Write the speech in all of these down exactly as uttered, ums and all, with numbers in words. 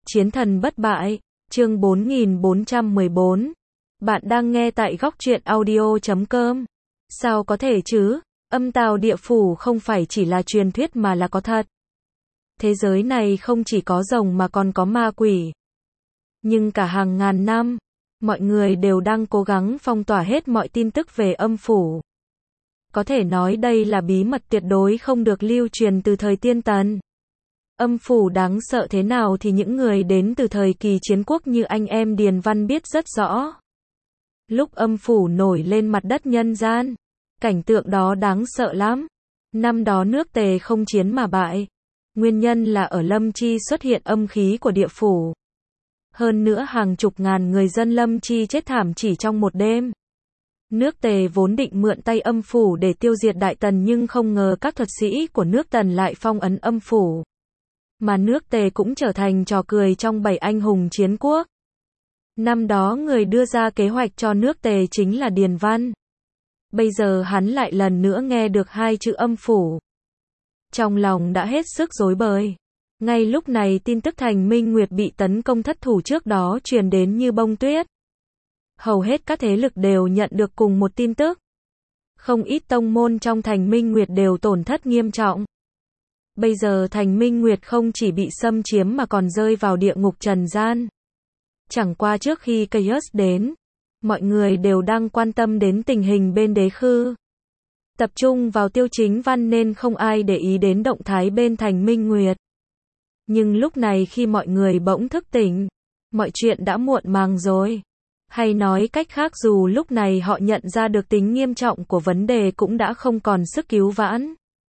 Chiến thần bất bại, chương bốn nghìn bốn trăm mười bốn. Bạn đang nghe tại góc truyện audio chấm com. Sao có thể chứ? Âm tào địa phủ không phải chỉ là truyền thuyết mà là có thật. Thế giới này không chỉ có rồng mà còn có ma quỷ. Nhưng cả hàng ngàn năm, mọi người đều đang cố gắng phong tỏa hết mọi tin tức về âm phủ. Có thể nói đây là bí mật tuyệt đối không được lưu truyền từ thời tiên tần. Âm phủ đáng sợ thế nào thì những người đến từ thời kỳ chiến quốc như anh em Điền Văn biết rất rõ. Lúc âm phủ nổi lên mặt đất nhân gian, cảnh tượng đó đáng sợ lắm. Năm đó nước Tề không chiến mà bại. Nguyên nhân là ở Lâm Chi xuất hiện âm khí của địa phủ. Hơn nữa hàng chục ngàn người dân Lâm Chi chết thảm chỉ trong một đêm. Nước Tề vốn định mượn tay âm phủ để tiêu diệt Đại Tần nhưng không ngờ các thuật sĩ của nước Tần lại phong ấn âm phủ. Mà nước Tề cũng trở thành trò cười trong bảy anh hùng chiến quốc. Năm đó người đưa ra kế hoạch cho nước Tề chính là Điền Văn. Bây giờ hắn lại lần nữa nghe được hai chữ âm phủ. Trong lòng đã hết sức rối bời. Ngay lúc này tin tức Thành Minh Nguyệt bị tấn công thất thủ trước đó truyền đến như bông tuyết. Hầu hết các thế lực đều nhận được cùng một tin tức. Không ít tông môn trong Thành Minh Nguyệt đều tổn thất nghiêm trọng. Bây giờ Thành Minh Nguyệt không chỉ bị xâm chiếm mà còn rơi vào địa ngục trần gian. Chẳng qua trước khi Chaos đến, mọi người đều đang quan tâm đến tình hình bên đế khư. Tập trung vào Tiêu Chính Văn nên không ai để ý đến động thái bên Thành Minh Nguyệt. Nhưng lúc này khi mọi người bỗng thức tỉnh, mọi chuyện đã muộn màng rồi. Hay nói cách khác dù lúc này họ nhận ra được tính nghiêm trọng của vấn đề cũng đã không còn sức cứu vãn.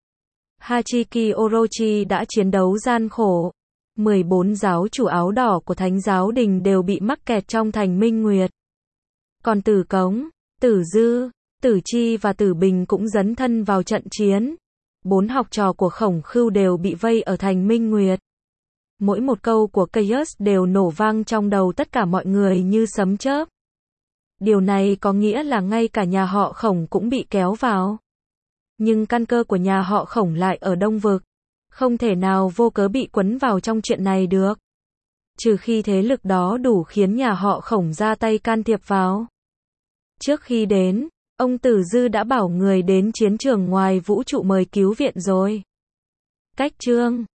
Hachiki Orochi đã chiến đấu gian khổ. mười bốn giáo chủ áo đỏ của Thánh giáo đình đều bị mắc kẹt trong Thành Minh Nguyệt. Còn Tử Cống, Tử Dư, Tử Chi và Tử Bình cũng dấn thân vào trận chiến. Bốn học trò của Khổng Khưu đều bị vây ở Thành Minh Nguyệt. Mỗi một câu của Chaos đều nổ vang trong đầu tất cả mọi người như sấm chớp. Điều này có nghĩa là ngay cả nhà họ Khổng cũng bị kéo vào. Nhưng căn cơ của nhà họ Khổng lại ở Đông Vực. Không thể nào vô cớ bị quấn vào trong chuyện này được. Trừ khi thế lực đó đủ khiến nhà họ Khổng ra tay can thiệp vào. Trước khi đến, ông Tử Dư đã bảo người đến chiến trường ngoài vũ trụ mời cứu viện rồi. Cách chương